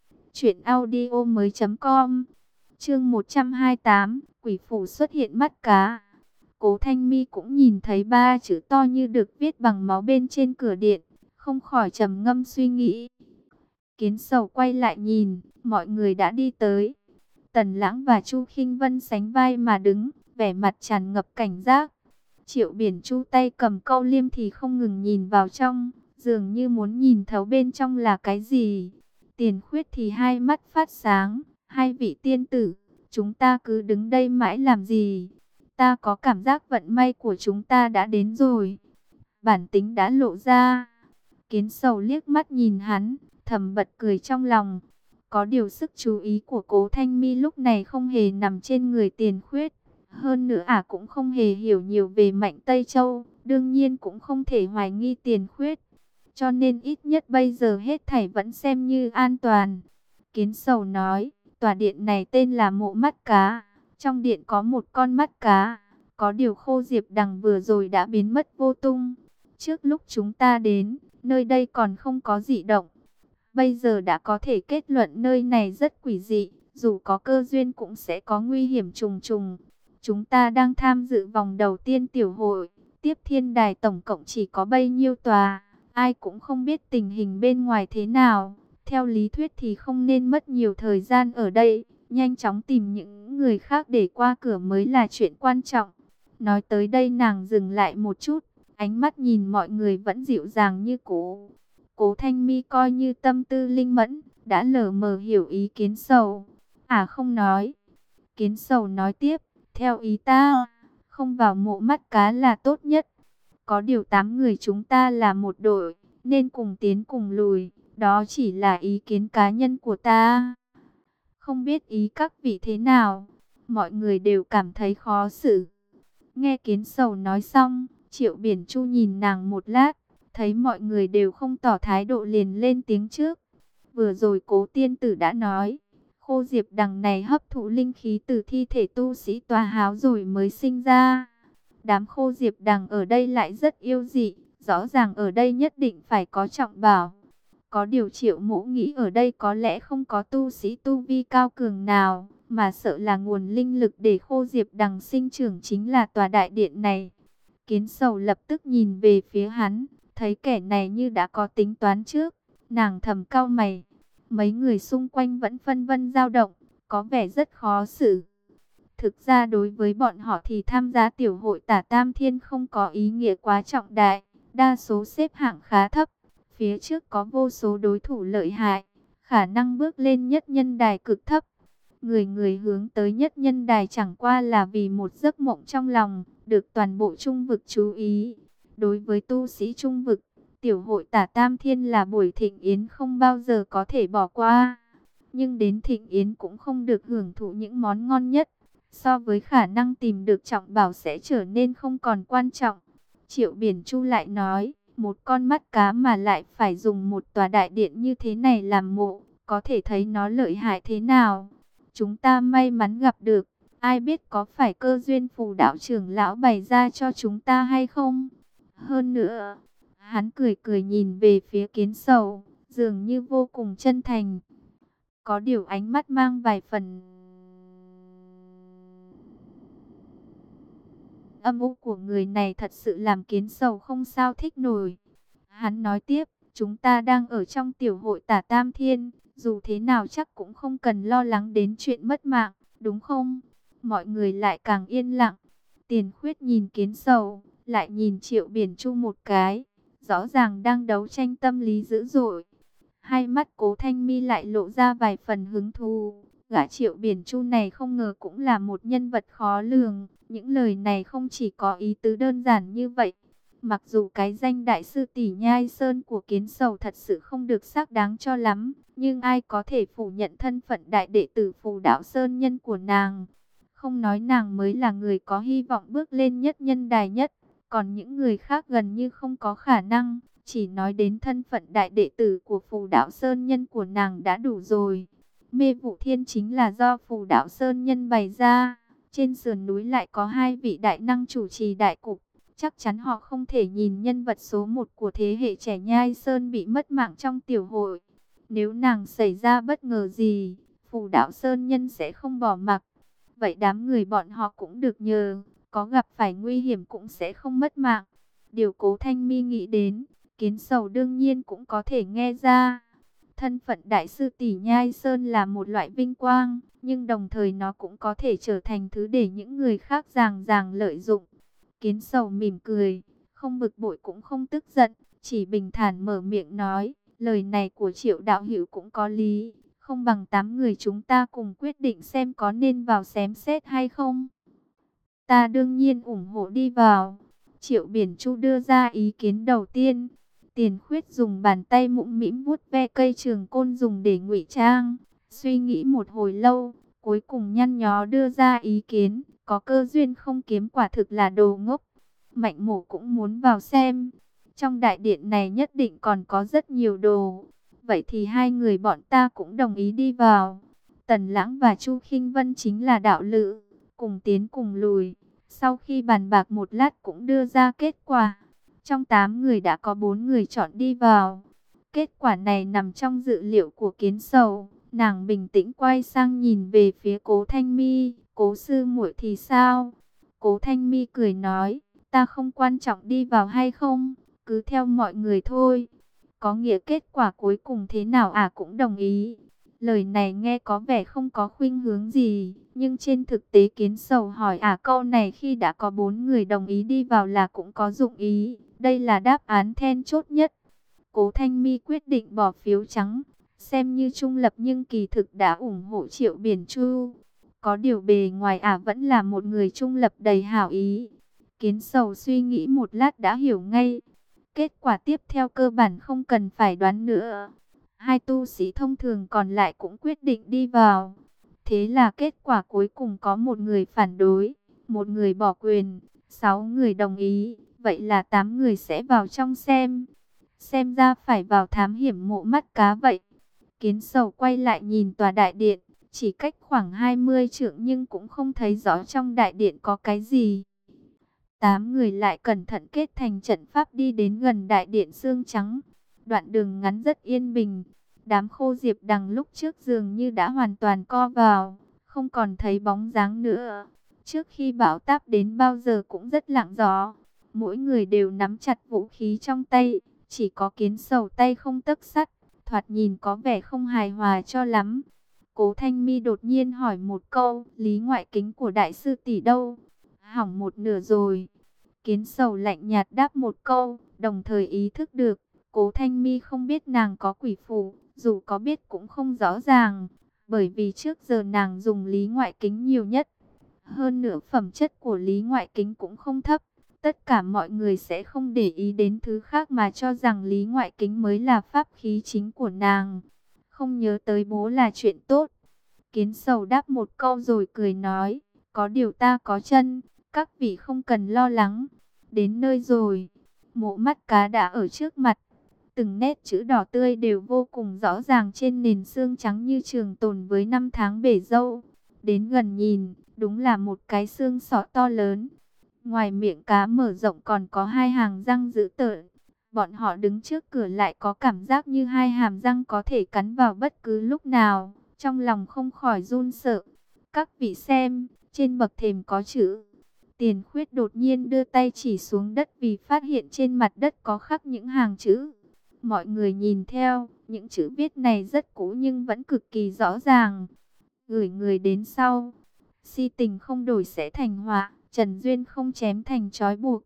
truyệnaudiomoi.com. Chương 128, quỷ phủ xuất hiện mắt cá. Cố Thanh Mi cũng nhìn thấy ba chữ to như được viết bằng máu bên trên cửa điện, không khỏi trầm ngâm suy nghĩ. Kiến Sầu quay lại nhìn, mọi người đã đi tới. Tần Lãng và Chu Khinh Vân sánh vai mà đứng, vẻ mặt tràn ngập cảnh giác. Triệu Biển Chu tay cầm câu liêm thì không ngừng nhìn vào trong, dường như muốn nhìn thấu bên trong là cái gì. Tiền Khuyết thì hai mắt phát sáng, hai vị tiên tử, chúng ta cứ đứng đây mãi làm gì? Ta có cảm giác vận may của chúng ta đã đến rồi. Bản tính đã lộ ra. Kiến Sầu liếc mắt nhìn hắn, thầm bật cười trong lòng. Có điều sức chú ý của Cố Thanh Mi lúc này không hề nằm trên người Tiền Khuyết. Hơn nữa cũng không hề hiểu nhiều về Mạnh Tây Châu, đương nhiên cũng không thể hoài nghi Tiền Khuyết. Cho nên ít nhất bây giờ hết thảy vẫn xem như an toàn. Kiến Sầu nói, tòa điện này tên là Mộ Mắt Cá. Trong điện có một con mắt cá, có điều Khô Diệp Đằng vừa rồi đã biến mất vô tung. Trước lúc chúng ta đến, nơi đây còn không có dị động. Bây giờ đã có thể kết luận nơi này rất quỷ dị, dù có cơ duyên cũng sẽ có nguy hiểm trùng trùng. Chúng ta đang tham dự vòng đầu tiên tiểu hội, tiếp thiên đài tổng cộng chỉ có bấy nhiêu tòa, ai cũng không biết tình hình bên ngoài thế nào. Theo lý thuyết thì không nên mất nhiều thời gian ở đây, nhanh chóng tìm những người khác để qua cửa mới là chuyện quan trọng. Nói tới đây nàng dừng lại một chút, ánh mắt nhìn mọi người vẫn dịu dàng như cũ. Cố Thanh Mi coi như tâm tư linh mẫn, đã lờ mờ hiểu ý Kiến Sầu. Không nói. Kiến Sầu nói tiếp, theo ý ta, không vào mộ mắt cá là tốt nhất. Có điều 8 người chúng ta là một đội, nên cùng tiến cùng lùi. Đó chỉ là ý kiến cá nhân của ta. Không biết ý các vị thế nào. Mọi người đều cảm thấy khó xử. Nghe Kiến Sầu nói xong, Triệu Biển Chu nhìn nàng một lát, thấy mọi người đều không tỏ thái độ liền lên tiếng trước. Vừa rồi Cố tiên tử đã nói, Khô Diệp Đằng này hấp thụ linh khí từ thi thể tu sĩ Tòa Háo rồi mới sinh ra. Đám Khô Diệp Đằng ở đây lại rất yêu dị, rõ ràng ở đây nhất định phải có trọng bảo. Có điều Triệu Mỗ nghĩ ở đây có lẽ không có tu sĩ tu vi cao cường nào, mà sợ là nguồn linh lực để Khô Diệp Đằng sinh trưởng chính là tòa đại điện này. Kiến Sầu lập tức nhìn về phía hắn, thấy kẻ này như đã có tính toán trước, nàng thầm cau mày. Mấy người xung quanh vẫn phân vân dao động, có vẻ rất khó xử. Thực ra đối với bọn họ thì tham gia tiểu hội Tả Tam Thiên không có ý nghĩa quá trọng đại, đa số xếp hạng khá thấp. Phía trước có vô số đối thủ lợi hại, khả năng bước lên nhất nhân đài cực thấp. Người người hướng tới nhất nhân đài chẳng qua là vì một giấc mộng trong lòng, được toàn bộ trung vực chú ý. Đối với tu sĩ trung vực, tiểu hội Tả Tam Thiên là buổi thịnh yến không bao giờ có thể bỏ qua. Nhưng đến thịnh yến cũng không được hưởng thụ những món ngon nhất, so với khả năng tìm được trọng bảo sẽ trở nên không còn quan trọng. Triệu Biển Chu lại nói, một con mắt cá mà lại phải dùng một tòa đại điện như thế này làm mộ, có thể thấy nó lợi hại thế nào. Chúng ta may mắn gặp được, ai biết có phải cơ duyên phù đạo trưởng lão bày ra cho chúng ta hay không? Hơn nữa, hắn cười cười nhìn về phía Kiến Sầu, dường như vô cùng chân thành. Có điều ánh mắt mang vài phần âm u của người này thật sự làm Kiến Sầu không sao thích nổi. Hắn nói tiếp, chúng ta đang ở trong tiểu hội Tả Tam Thiên, dù thế nào chắc cũng không cần lo lắng đến chuyện mất mạng, đúng không? Mọi người lại càng yên lặng. Tiền Khuyết nhìn Kiến Sầu, lại nhìn Triệu Biển Chu một cái, rõ ràng đang đấu tranh tâm lý dữ dội. Hai mắt Cố Thanh Mi lại lộ ra vài phần hứng thú. Gã Triệu Biển Chu này không ngờ cũng là một nhân vật khó lường. Những lời này không chỉ có ý tứ đơn giản như vậy. Mặc dù cái danh đại sư tỷ Nhai Sơn của Kiến Sầu thật sự không được xác đáng cho lắm, nhưng ai có thể phủ nhận thân phận đại đệ tử Phù Đạo Sơn nhân của nàng. Không nói nàng mới là người có hy vọng bước lên nhất nhân đài nhất, còn những người khác gần như không có khả năng. Chỉ nói đến thân phận đại đệ tử của Phù Đạo Sơn nhân của nàng đã đủ rồi. Mê Vụ Thiên chính là do Phù Đạo Sơn nhân bày ra. Trên sườn núi lại có hai vị đại năng chủ trì đại cục. Chắc chắn họ không thể nhìn nhân vật số 1 của thế hệ trẻ Nhai Sơn bị mất mạng trong tiểu hội. Nếu nàng xảy ra bất ngờ gì, Phù Đạo Sơn nhân sẽ không bỏ mặc. Vậy đám người bọn họ cũng được nhờ, có gặp phải nguy hiểm cũng sẽ không mất mạng. Điều Cố Thanh Mi nghĩ đến, Kiến Sầu đương nhiên cũng có thể nghe ra. Thân phận đại sư tỷ Nhai Sơn là một loại vinh quang, nhưng đồng thời nó cũng có thể trở thành thứ để những người khác dàng lợi dụng. Kiến Sầu mỉm cười, không bực bội cũng không tức giận, chỉ bình thản mở miệng nói, lời này của Triệu đạo hữu cũng có lý, không bằng 8 người chúng ta cùng quyết định xem có nên vào xem xét hay không. Ta đương nhiên ủng hộ đi vào. Triệu Biển Chu đưa ra ý kiến đầu tiên. Tiền Khuyết dùng bàn tay mũm mĩm vuốt ve cây trường côn dùng để ngụy trang. Suy nghĩ một hồi lâu, cuối cùng nhăn nhó đưa ra ý kiến. Có cơ duyên không kiếm quả thực là đồ ngốc. Mạnh Mổ cũng muốn vào xem. Trong đại điện này nhất định còn có rất nhiều đồ. Vậy thì hai người bọn ta cũng đồng ý đi vào. Tần Lãng và Chu Khinh Vân chính là đạo lữ, cùng tiến cùng lùi. Sau khi bàn bạc một lát cũng đưa ra kết quả. Trong 8 người đã có 4 người chọn đi vào. Kết quả này nằm trong dự liệu của Kiến Sầu. Nàng bình tĩnh quay sang nhìn về phía Cố Thanh Mi. Cố sư muội thì sao? Cố Thanh Mi cười nói, ta không quan trọng đi vào hay không, cứ theo mọi người thôi. Có nghĩa kết quả cuối cùng thế nào cũng đồng ý. Lời này nghe có vẻ không có khuynh hướng gì, nhưng trên thực tế Kiến Sầu hỏi câu này khi đã có 4 người đồng ý đi vào là cũng có dụng ý. Đây là đáp án then chốt nhất. Cố Thanh Mi quyết định bỏ phiếu trắng, xem như trung lập nhưng kỳ thực đã ủng hộ Triệu Biển Chu. Có điều bề ngoài vẫn là một người trung lập đầy hảo ý. Kiến Sầu suy nghĩ một lát đã hiểu ngay. Kết quả tiếp theo cơ bản không cần phải đoán nữa. Hai tu sĩ thông thường còn lại cũng quyết định đi vào. Thế là kết quả cuối cùng có một người phản đối, một người bỏ quyền, 6 người đồng ý. Vậy là 8 người sẽ vào trong xem. Xem ra phải vào thám hiểm mộ mắt cá vậy. Kiến Sầu quay lại nhìn tòa đại điện. Chỉ cách khoảng 20 trượng nhưng cũng không thấy rõ trong đại điện có cái gì. 8 người lại cẩn thận kết thành trận pháp đi đến gần đại điện xương trắng. Đoạn đường ngắn rất yên bình. Đám Khô Diệp Đằng lúc trước dường như đã hoàn toàn co vào, không còn thấy bóng dáng nữa. Trước khi bão táp đến bao giờ cũng rất lặng gió. Mỗi người đều nắm chặt vũ khí trong tay, chỉ có Kiến Sầu tay không tấc sắt, thoạt nhìn có vẻ không hài hòa cho lắm. Cố Thanh Mi đột nhiên hỏi một câu, Lý Ngoại Kính của đại sư tỷ đâu? Hỏng một nửa rồi. Kiến Sầu lạnh nhạt đáp một câu, đồng thời ý thức được, Cố Thanh Mi không biết nàng có quỷ phù, dù có biết cũng không rõ ràng, bởi vì trước giờ nàng dùng Lý Ngoại Kính nhiều nhất. Hơn nữa phẩm chất của Lý Ngoại Kính cũng không thấp, tất cả mọi người sẽ không để ý đến thứ khác mà cho rằng Lý Ngoại Kính mới là pháp khí chính của nàng. Không nhớ tới bố là chuyện tốt. Kiến Sầu đáp một câu rồi cười nói, có điều ta có chân, các vị không cần lo lắng. Đến nơi rồi, mộ mắt cá đã ở trước mặt. Từng nét chữ đỏ tươi đều vô cùng rõ ràng trên nền xương trắng như trường tồn với năm tháng bể dâu. Đến gần nhìn, đúng là một cái xương sọ to lớn. Ngoài miệng cá mở rộng còn có hai hàng răng dữ tợn. Bọn họ đứng trước cửa lại có cảm giác như hai hàm răng có thể cắn vào bất cứ lúc nào. Trong lòng không khỏi run sợ. Các vị xem, trên bậc thềm có chữ. Tiền Khuyết đột nhiên đưa tay chỉ xuống đất vì phát hiện trên mặt đất có khắc những hàng chữ. Mọi người nhìn theo, những chữ viết này rất cũ nhưng vẫn cực kỳ rõ ràng. Gửi người đến sau. Si tình không đổi sẽ thành họa, Trần Duyên không chém thành trói buộc.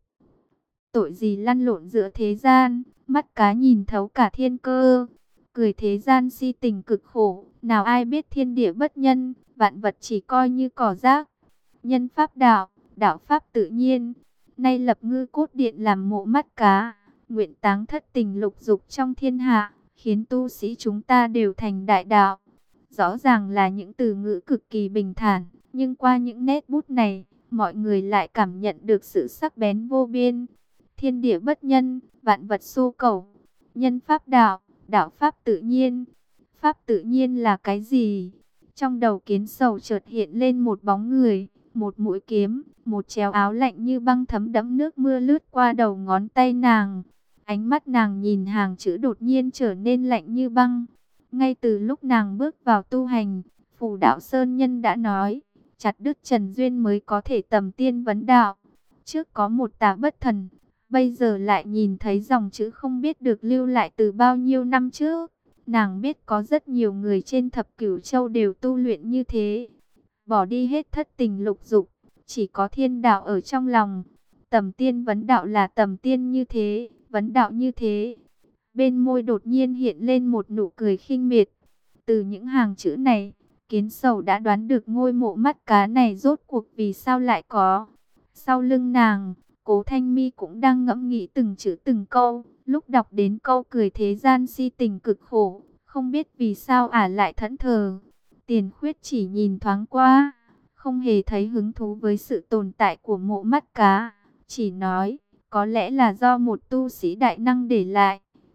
Tội gì lăn lộn giữa thế gian, mắt cá nhìn thấu cả thiên cơ. Cười thế gian si tình cực khổ, nào ai biết thiên địa bất nhân, vạn vật chỉ coi như cỏ rác. Nhân pháp đạo, đạo pháp tự nhiên. Nay lập Ngư Cốt Điện làm mộ mắt cá, nguyện táng thất tình lục dục trong thiên hạ, khiến tu sĩ chúng ta đều thành đại đạo. Rõ ràng là những từ ngữ cực kỳ bình thản, nhưng qua những nét bút này, mọi người lại cảm nhận được sự sắc bén vô biên. Thiên địa bất nhân, vạn vật xô cầu. Nhân pháp đạo, đạo pháp tự nhiên. Pháp tự nhiên là cái gì? Trong đầu Kiến Sầu chợt hiện lên một bóng người, một mũi kiếm, một chéo áo lạnh như băng thấm đẫm nước mưa lướt qua đầu ngón tay nàng. Ánh mắt nàng nhìn hàng chữ đột nhiên trở nên lạnh như băng. Ngay từ lúc nàng bước vào tu hành, Phù Đạo Sơn Nhân đã nói, chặt đứt Trần Duyên mới có thể tầm tiên vấn đạo. Trước có một tà bất thần, bây giờ lại nhìn thấy dòng chữ không biết được lưu lại từ bao nhiêu năm trước. Nàng biết có rất nhiều người trên thập cửu châu đều tu luyện như thế. Bỏ đi hết thất tình lục dục, chỉ có thiên đạo ở trong lòng. Tầm tiên vấn đạo là tầm tiên như thế, vấn đạo như thế. Bên môi đột nhiên hiện lên một nụ cười khinh miệt. Từ những hàng chữ này, Kiến Sầu đã đoán được ngôi mộ mắt cá này rốt cuộc vì sao lại có. Sau lưng nàng, Cố Thanh Mi cũng đang ngẫm nghĩ từng chữ từng câu. Lúc đọc đến câu cười thế gian si tình cực khổ, không biết vì sao ả lại thẫn thờ. Tiền Khuyết chỉ nhìn thoáng qua, không hề thấy hứng thú với sự tồn tại của mộ mắt cá. Chỉ nói, có lẽ là do một tu sĩ đại năng để lại.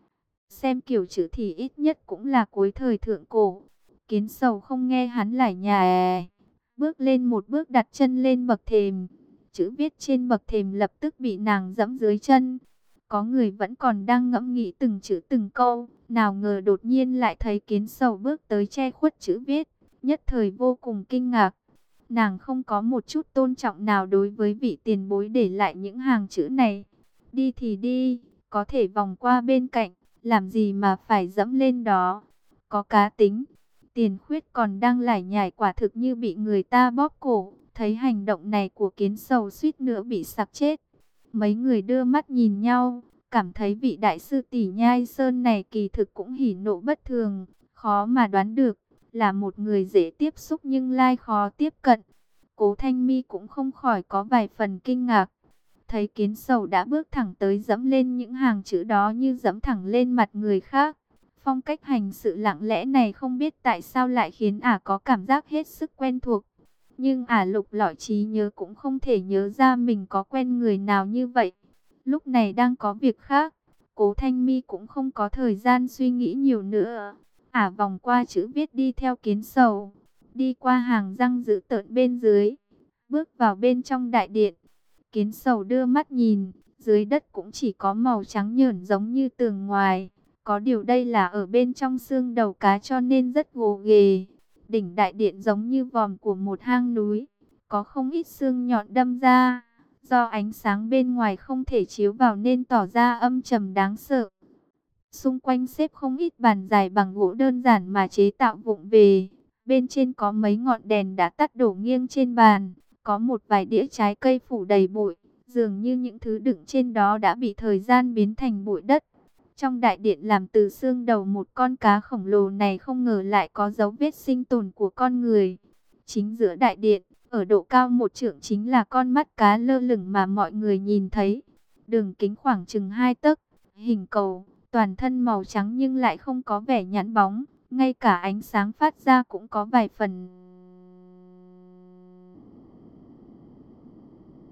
Xem kiểu chữ thì ít nhất cũng là cuối thời thượng cổ. Kiến Sầu không nghe hắn lải nhải, bước lên một bước đặt chân lên bậc thềm. Chữ viết trên bậc thềm lập tức bị nàng giẫm dưới chân. Có người vẫn còn đang ngẫm nghĩ từng chữ từng câu, nào ngờ đột nhiên lại thấy Kiến Sầu bước tới che khuất chữ viết, nhất thời vô cùng kinh ngạc. Nàng không có một chút tôn trọng nào đối với vị tiền bối để lại những hàng chữ này. Đi thì đi, có thể vòng qua bên cạnh, làm gì mà phải dẫm lên đó. Có cá tính. Tiền Khuyết còn đang lải nhải quả thực như bị người ta bóp cổ. Thấy hành động này của Kiến Sầu suýt nữa bị sặc chết. Mấy người đưa mắt nhìn nhau, cảm thấy vị đại sư tỷ Nhai Sơn này kỳ thực cũng hỉ nộ bất thường. Khó mà đoán được, là một người dễ tiếp xúc nhưng lai khó tiếp cận. Cố Thanh Mi cũng không khỏi có vài phần kinh ngạc. Thấy Kiến Sầu đã bước thẳng tới dẫm lên những hàng chữ đó như dẫm thẳng lên mặt người khác. Phong cách hành sự lặng lẽ này không biết tại sao lại khiến ả có cảm giác hết sức quen thuộc. Nhưng ả lục lọi trí nhớ cũng không thể nhớ ra mình có quen người nào như vậy. Lúc này đang có việc khác, Cố Thanh Mi cũng không có thời gian suy nghĩ nhiều nữa. Ả vòng qua chữ viết đi theo Kiến Sầu, đi qua hàng răng dữ tợn bên dưới, bước vào bên trong đại điện. Kiến Sầu đưa mắt nhìn, dưới đất cũng chỉ có màu trắng nhởn giống như tường ngoài. Có điều đây là ở bên trong xương đầu cá cho nên rất gồ ghề. Đỉnh đại điện giống như vòm của một hang núi, có không ít xương nhọn đâm ra. Do ánh sáng bên ngoài không thể chiếu vào nên tỏ ra âm trầm đáng sợ. Xung quanh xếp không ít bàn dài bằng gỗ đơn giản mà chế tạo vụng về. Bên trên có mấy ngọn đèn đã tắt đổ nghiêng trên bàn. Có một vài đĩa trái cây phủ đầy bụi. Dường như những thứ đựng trên đó đã bị thời gian biến thành bụi đất. Trong đại điện làm từ xương đầu một con cá khổng lồ này không ngờ lại có dấu vết sinh tồn của con người. Chính giữa đại điện, ở độ cao một trượng chính là con mắt cá lơ lửng mà mọi người nhìn thấy. Đường kính khoảng chừng 2 tấc, hình cầu, toàn thân màu trắng nhưng lại không có vẻ nhẵn bóng. Ngay cả ánh sáng phát ra cũng có vài phần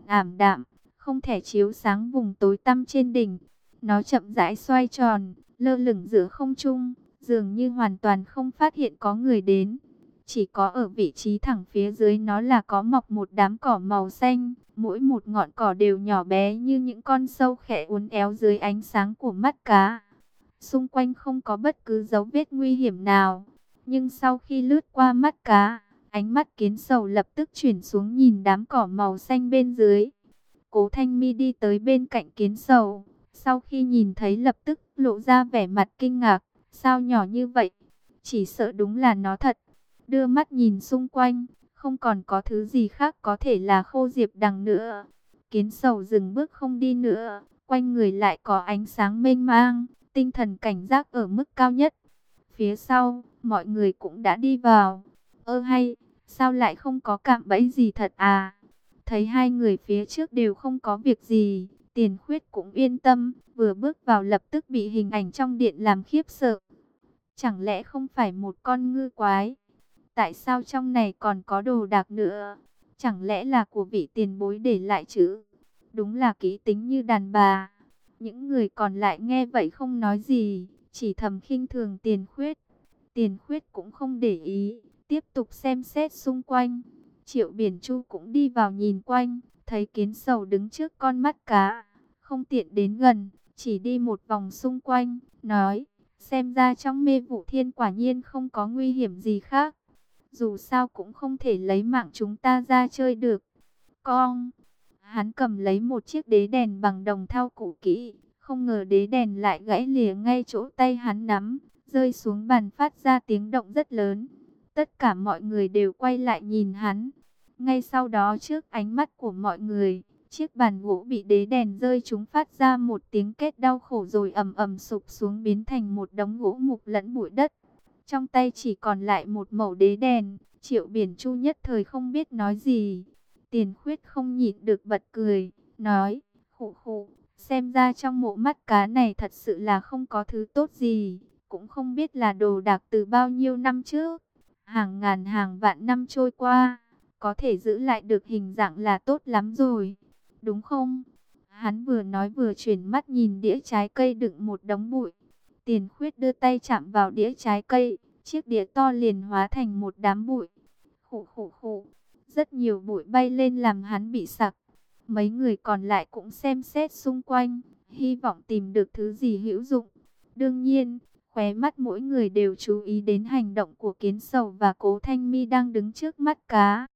ảm đạm, không thể chiếu sáng vùng tối tăm trên đỉnh. Nó chậm rãi xoay tròn, lơ lửng giữa không trung, dường như hoàn toàn không phát hiện có người đến. Chỉ có ở vị trí thẳng phía dưới nó là có mọc một đám cỏ màu xanh, mỗi một ngọn cỏ đều nhỏ bé như những con sâu khẽ uốn éo dưới ánh sáng của mắt cá. Xung quanh không có bất cứ dấu vết nguy hiểm nào, nhưng sau khi lướt qua mắt cá, ánh mắt kiến sầu lập tức chuyển xuống nhìn đám cỏ màu xanh bên dưới. Cố Thanh Mi đi tới bên cạnh kiến sầu, sau khi nhìn thấy lập tức lộ ra vẻ mặt kinh ngạc, sao nhỏ như vậy, chỉ sợ đúng là nó thật. Đưa mắt nhìn xung quanh, không còn có thứ gì khác có thể là Khô Diệp Đằng nữa. Kiến sầu dừng bước không đi nữa, quanh người lại có ánh sáng mênh mang, tinh thần cảnh giác ở mức cao nhất. Phía sau, mọi người cũng đã đi vào. Ơ hay, sao lại không có cạm bẫy gì thật à? Thấy hai người phía trước đều không có việc gì, Tiền Khuyết cũng yên tâm, vừa bước vào lập tức bị hình ảnh trong điện làm khiếp sợ. Chẳng lẽ không phải một con ngư quái? Tại sao trong này còn có đồ đạc nữa? Chẳng lẽ là của vị tiền bối để lại chứ? Đúng là kỹ tính như đàn bà. Những người còn lại nghe vậy không nói gì, chỉ thầm khinh thường Tiền Khuyết. Tiền Khuyết cũng không để ý, tiếp tục xem xét xung quanh. Triệu Biển Chu cũng đi vào nhìn quanh, thấy kiến sầu đứng trước con mắt cá, không tiện đến gần, chỉ đi một vòng xung quanh, nói, xem ra trong mê vụ thiên quả nhiên không có nguy hiểm gì khác. Dù sao cũng không thể lấy mạng chúng ta ra chơi được. Con, hắn cầm lấy một chiếc đế đèn bằng đồng thau cũ kỹ, không ngờ đế đèn lại gãy lìa ngay chỗ tay hắn nắm, rơi xuống bàn phát ra tiếng động rất lớn. Tất cả mọi người đều quay lại nhìn hắn. Ngay sau đó trước ánh mắt của mọi người, chiếc bàn gỗ bị đế đèn rơi trúng phát ra một tiếng két đau khổ rồi ầm ầm sụp xuống biến thành một đống gỗ mục lẫn bụi đất. Trong tay chỉ còn lại một mẩu đế đèn, Triệu Biển Chu nhất thời không biết nói gì. Tiền Khuyết không nhịn được bật cười, nói, khụ khụ, xem ra trong mộ mắt cá này thật sự là không có thứ tốt gì, cũng không biết là đồ đạc từ bao nhiêu năm trước. Hàng ngàn hàng vạn năm trôi qua, có thể giữ lại được hình dạng là tốt lắm rồi, đúng không? Hắn vừa nói vừa chuyển mắt nhìn đĩa trái cây đựng một đống bụi. Tiền Khuyết đưa tay chạm vào đĩa trái cây, chiếc đĩa to liền hóa thành một đám bụi. Khụ khụ khụ, rất nhiều bụi bay lên làm hắn bị sặc. Mấy người còn lại cũng xem xét xung quanh, hy vọng tìm được thứ gì hữu dụng. Đương nhiên, khóe mắt mỗi người đều chú ý đến hành động của Kiến Sầu và Cố Thanh Mi đang đứng trước mắt cá.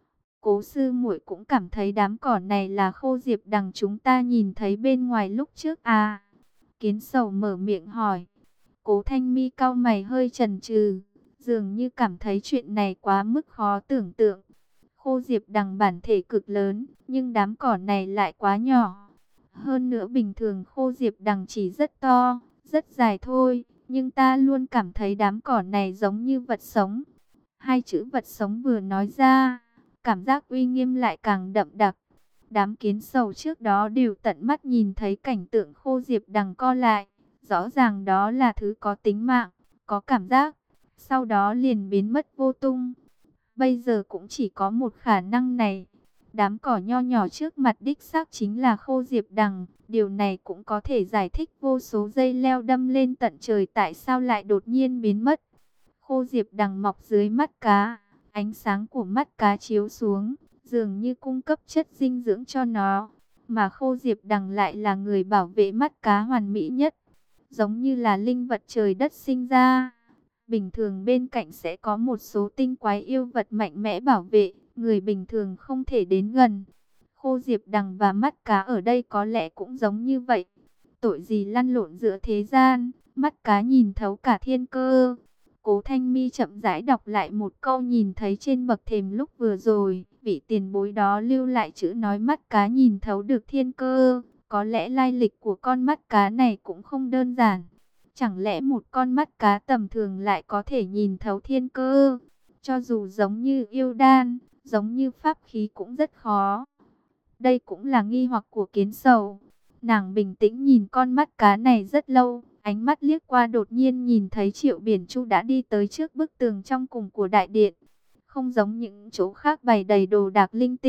Cố sư muội cũng cảm thấy đám cỏ này là Khô Diệp Đằng chúng ta nhìn thấy bên ngoài lúc trước à? Kiến Sầu mở miệng hỏi. Cố Thanh Mi cau mày hơi chần chừ, dường như cảm thấy chuyện này quá mức khó tưởng tượng. Khô Diệp Đằng bản thể cực lớn, nhưng đám cỏ này lại quá nhỏ. Hơn nữa bình thường Khô Diệp Đằng chỉ rất to, rất dài thôi, nhưng ta luôn cảm thấy đám cỏ này giống như vật sống. Hai chữ vật sống vừa nói ra, cảm giác uy nghiêm lại càng đậm đặc. Đám Kiến Sầu trước đó đều tận mắt nhìn thấy cảnh tượng Khô Diệp Đằng co lại. Rõ ràng đó là thứ có tính mạng, có cảm giác, sau đó liền biến mất vô tung. Bây giờ cũng chỉ có một khả năng này. Đám cỏ nho nhỏ trước mặt đích xác chính là Khô Diệp Đằng. Điều này cũng có thể giải thích vô số dây leo đâm lên tận trời tại sao lại đột nhiên biến mất. Khô Diệp Đằng mọc dưới mắt cá, ánh sáng của mắt cá chiếu xuống, dường như cung cấp chất dinh dưỡng cho nó. Mà Khô Diệp Đằng lại là người bảo vệ mắt cá hoàn mỹ nhất, giống như là linh vật trời đất sinh ra. Bình thường bên cạnh sẽ có một số tinh quái yêu vật mạnh mẽ bảo vệ, người bình thường không thể đến gần. Khô Diệp Đằng và mắt cá ở đây có lẽ cũng giống như vậy. Tội gì lăn lộn giữa thế gian, mắt cá nhìn thấu cả thiên cơ. Cố Thanh Mi chậm rãi đọc lại một câu nhìn thấy trên bậc thềm lúc vừa rồi. Vị tiền bối đó lưu lại chữ nói mắt cá nhìn thấu được thiên cơ. Có lẽ lai lịch của con mắt cá này cũng không đơn giản. Chẳng lẽ một con mắt cá tầm thường lại có thể nhìn thấu thiên cơ? Cho dù giống như yêu đan, giống như pháp khí cũng rất khó. Đây cũng là nghi hoặc của Kiến Sầu. Nàng bình tĩnh nhìn con mắt cá này rất lâu. Ánh mắt liếc qua đột nhiên nhìn thấy Triệu Biển Chu đã đi tới trước bức tường trong cùng của đại điện. Không giống những chỗ khác bày đầy đồ đạc linh tinh.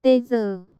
TR,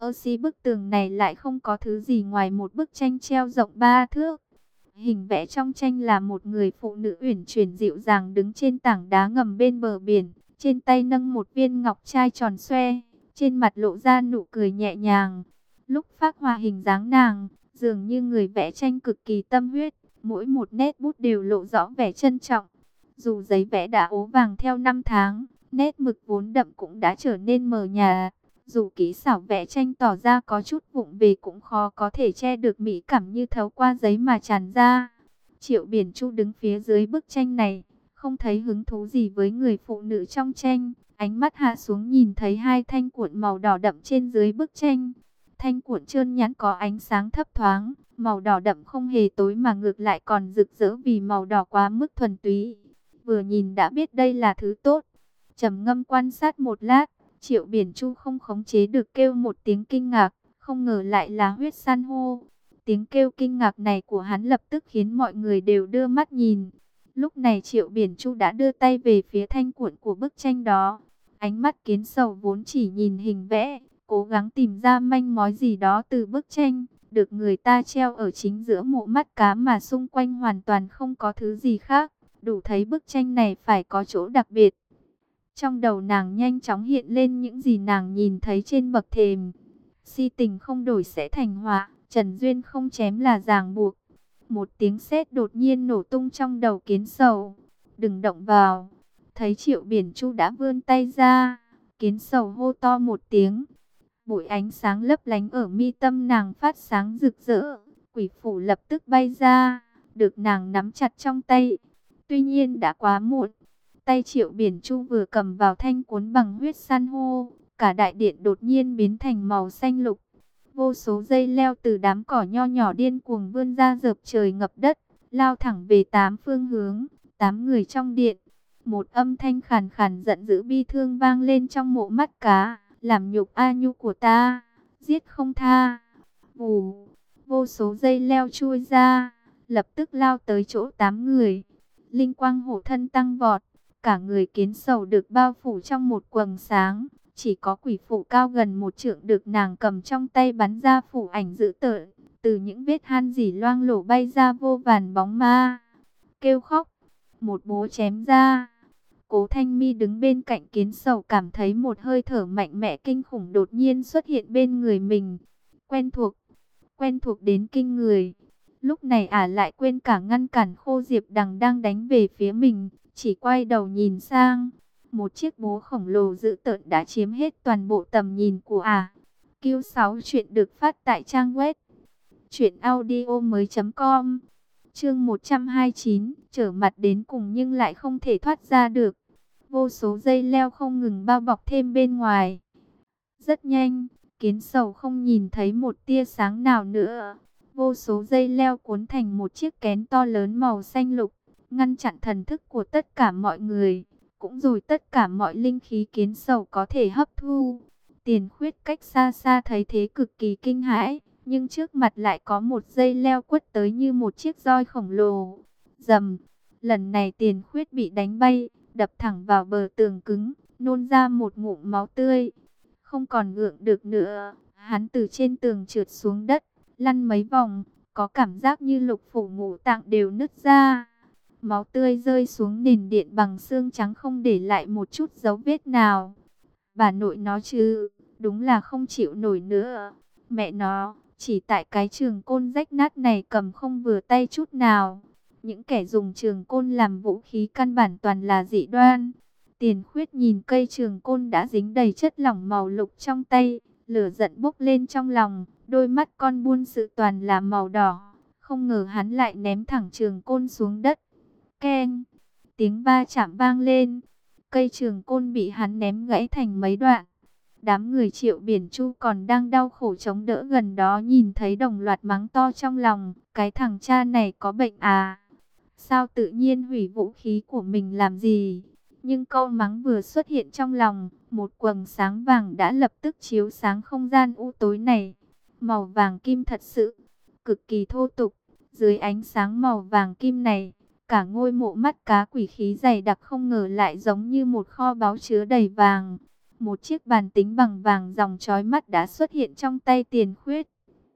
bức tường này lại không có thứ gì ngoài một bức tranh treo rộng 3 thước. Hình vẽ trong tranh là một người phụ nữ uyển chuyển dịu dàng đứng trên tảng đá ngầm bên bờ biển, trên tay nâng một viên ngọc trai tròn xoe, trên mặt lộ ra nụ cười nhẹ nhàng. Lúc phác họa hình dáng nàng, dường như người vẽ tranh cực kỳ tâm huyết, mỗi một nét bút đều lộ rõ vẻ trân trọng. Dù giấy vẽ đã ố vàng theo năm tháng, nét mực vốn đậm cũng đã trở nên mờ nhạt. Dù kỹ xảo vẽ tranh tỏ ra có chút vụng về cũng khó có thể che được mỹ cảm như thấu qua giấy mà tràn ra. Triệu Biển Chu đứng phía dưới bức tranh này, không thấy hứng thú gì với người phụ nữ trong tranh. Ánh mắt hạ xuống nhìn thấy hai thanh cuộn màu đỏ đậm trên dưới bức tranh. Thanh cuộn trơn nhẵn có ánh sáng thấp thoáng, màu đỏ đậm không hề tối mà ngược lại còn rực rỡ vì màu đỏ quá mức thuần túy. Vừa nhìn đã biết đây là thứ tốt. Trầm ngâm quan sát một lát, Triệu Biển Chu không khống chế được kêu một tiếng kinh ngạc, không ngờ lại là huyết san hô. Tiếng kêu kinh ngạc này của hắn lập tức khiến mọi người đều đưa mắt nhìn. Lúc này Triệu Biển Chu đã đưa tay về phía thanh cuộn của bức tranh đó. Ánh mắt Kiến Sầu vốn chỉ nhìn hình vẽ, cố gắng tìm ra manh mối gì đó từ bức tranh, được người ta treo ở chính giữa mộ mắt cá mà xung quanh hoàn toàn không có thứ gì khác, đủ thấy bức tranh này phải có chỗ đặc biệt. Trong đầu nàng nhanh chóng hiện lên những gì nàng nhìn thấy trên bậc thềm. Si tình không đổi sẽ thành họa, Trần Duyên không chém là ràng buộc. Một tiếng sét đột nhiên nổ tung trong đầu Kiến Sầu. Đừng động vào. Thấy Triệu Biển Chu đã vươn tay ra, Kiến Sầu hô to một tiếng. Bụi ánh sáng lấp lánh ở mi tâm nàng phát sáng rực rỡ. Quỷ phủ lập tức bay ra, được nàng nắm chặt trong tay. Tuy nhiên đã quá muộn. Tay Triệu Biển Chu vừa cầm vào thanh cuốn bằng huyết san hô, cả đại điện đột nhiên biến thành màu xanh lục. Vô số dây leo từ đám cỏ nho nhỏ điên cuồng vươn ra dợp trời ngập đất, lao thẳng về 8 phương hướng, 8 người trong điện. Một âm thanh khàn khàn giận dữ bi thương vang lên trong mộ mắt cá, làm nhục A Nhu của ta, giết không tha. Vù, vô số dây leo chui ra, lập tức lao tới chỗ 8 người. Linh quang hộ thân tăng vọt. Cả người Kiến Sầu được bao phủ trong một quầng sáng, chỉ có quỷ phủ cao gần 1 trượng được nàng cầm trong tay bắn ra phủ ảnh dữ tợn, từ những vết han rỉ loang lổ bay ra vô vàn bóng ma. Kêu khóc, một búa chém ra. Cố Thanh Mi đứng bên cạnh Kiến Sầu cảm thấy một hơi thở mạnh mẽ kinh khủng đột nhiên xuất hiện bên người mình. Quen thuộc đến kinh người. Lúc này ả lại quên cả ngăn cản Khô Diệp Đằng đang đánh về phía mình. Chỉ quay đầu nhìn sang, một chiếc búa khổng lồ dữ tợn đã chiếm hết toàn bộ tầm nhìn của ả. Q6 chuyện được phát tại trang web truyệnaudiomoi.com. Chương 129, trở mặt đến cùng nhưng lại không thể thoát ra được. Vô số dây leo không ngừng bao bọc thêm bên ngoài. Rất nhanh, Kiến Sầu không nhìn thấy một tia sáng nào nữa. Vô số dây leo cuốn thành một chiếc kén to lớn màu xanh lục, ngăn chặn thần thức của tất cả mọi người, cũng rồi tất cả mọi linh khí Kiến Sầu có thể hấp thu. Tiền Khuyết cách xa xa thấy thế cực kỳ kinh hãi, nhưng trước mặt lại có một dây leo quất tới như một chiếc roi khổng lồ. Rầm, lần này Tiền Khuyết bị đánh bay, đập thẳng vào bờ tường cứng, nôn ra một ngụm máu tươi. Không còn gượng được nữa, hắn từ trên tường trượt xuống đất, lăn mấy vòng, có cảm giác như lục phủ ngũ tạng đều nứt ra. Máu tươi rơi xuống nền điện bằng xương trắng không để lại một chút dấu vết nào. Bà nội nó chứ, đúng là không chịu nổi nữa. Mẹ nó, chỉ tại cái trường côn rách nát này cầm không vừa tay chút nào. Những kẻ dùng trường côn làm vũ khí căn bản toàn là dị đoan. Tiền Khuyết nhìn cây trường côn đã dính đầy chất lỏng màu lục trong tay, lửa giận bốc lên trong lòng, đôi mắt con buôn sự toàn là màu đỏ. Không ngờ hắn lại ném thẳng trường côn xuống đất. Keng, tiếng va chạm vang lên, cây trường côn bị hắn ném gãy thành mấy đoạn. Đám người Triệu Biển Chu còn đang đau khổ chống đỡ gần đó nhìn thấy đồng loạt mắng to trong lòng, cái thằng cha này có bệnh à? Sao tự nhiên hủy vũ khí của mình làm gì? Nhưng câu mắng vừa xuất hiện trong lòng, một quầng sáng vàng đã lập tức chiếu sáng không gian u tối này. Màu vàng kim thật sự, cực kỳ thô tục. Dưới ánh sáng màu vàng kim này, cả ngôi mộ mắt cá quỷ khí dày đặc không ngờ lại giống như một kho báu chứa đầy vàng. một chiếc bàn tính bằng vàng ròng chói mắt đã xuất hiện trong tay Tiền Khuyết.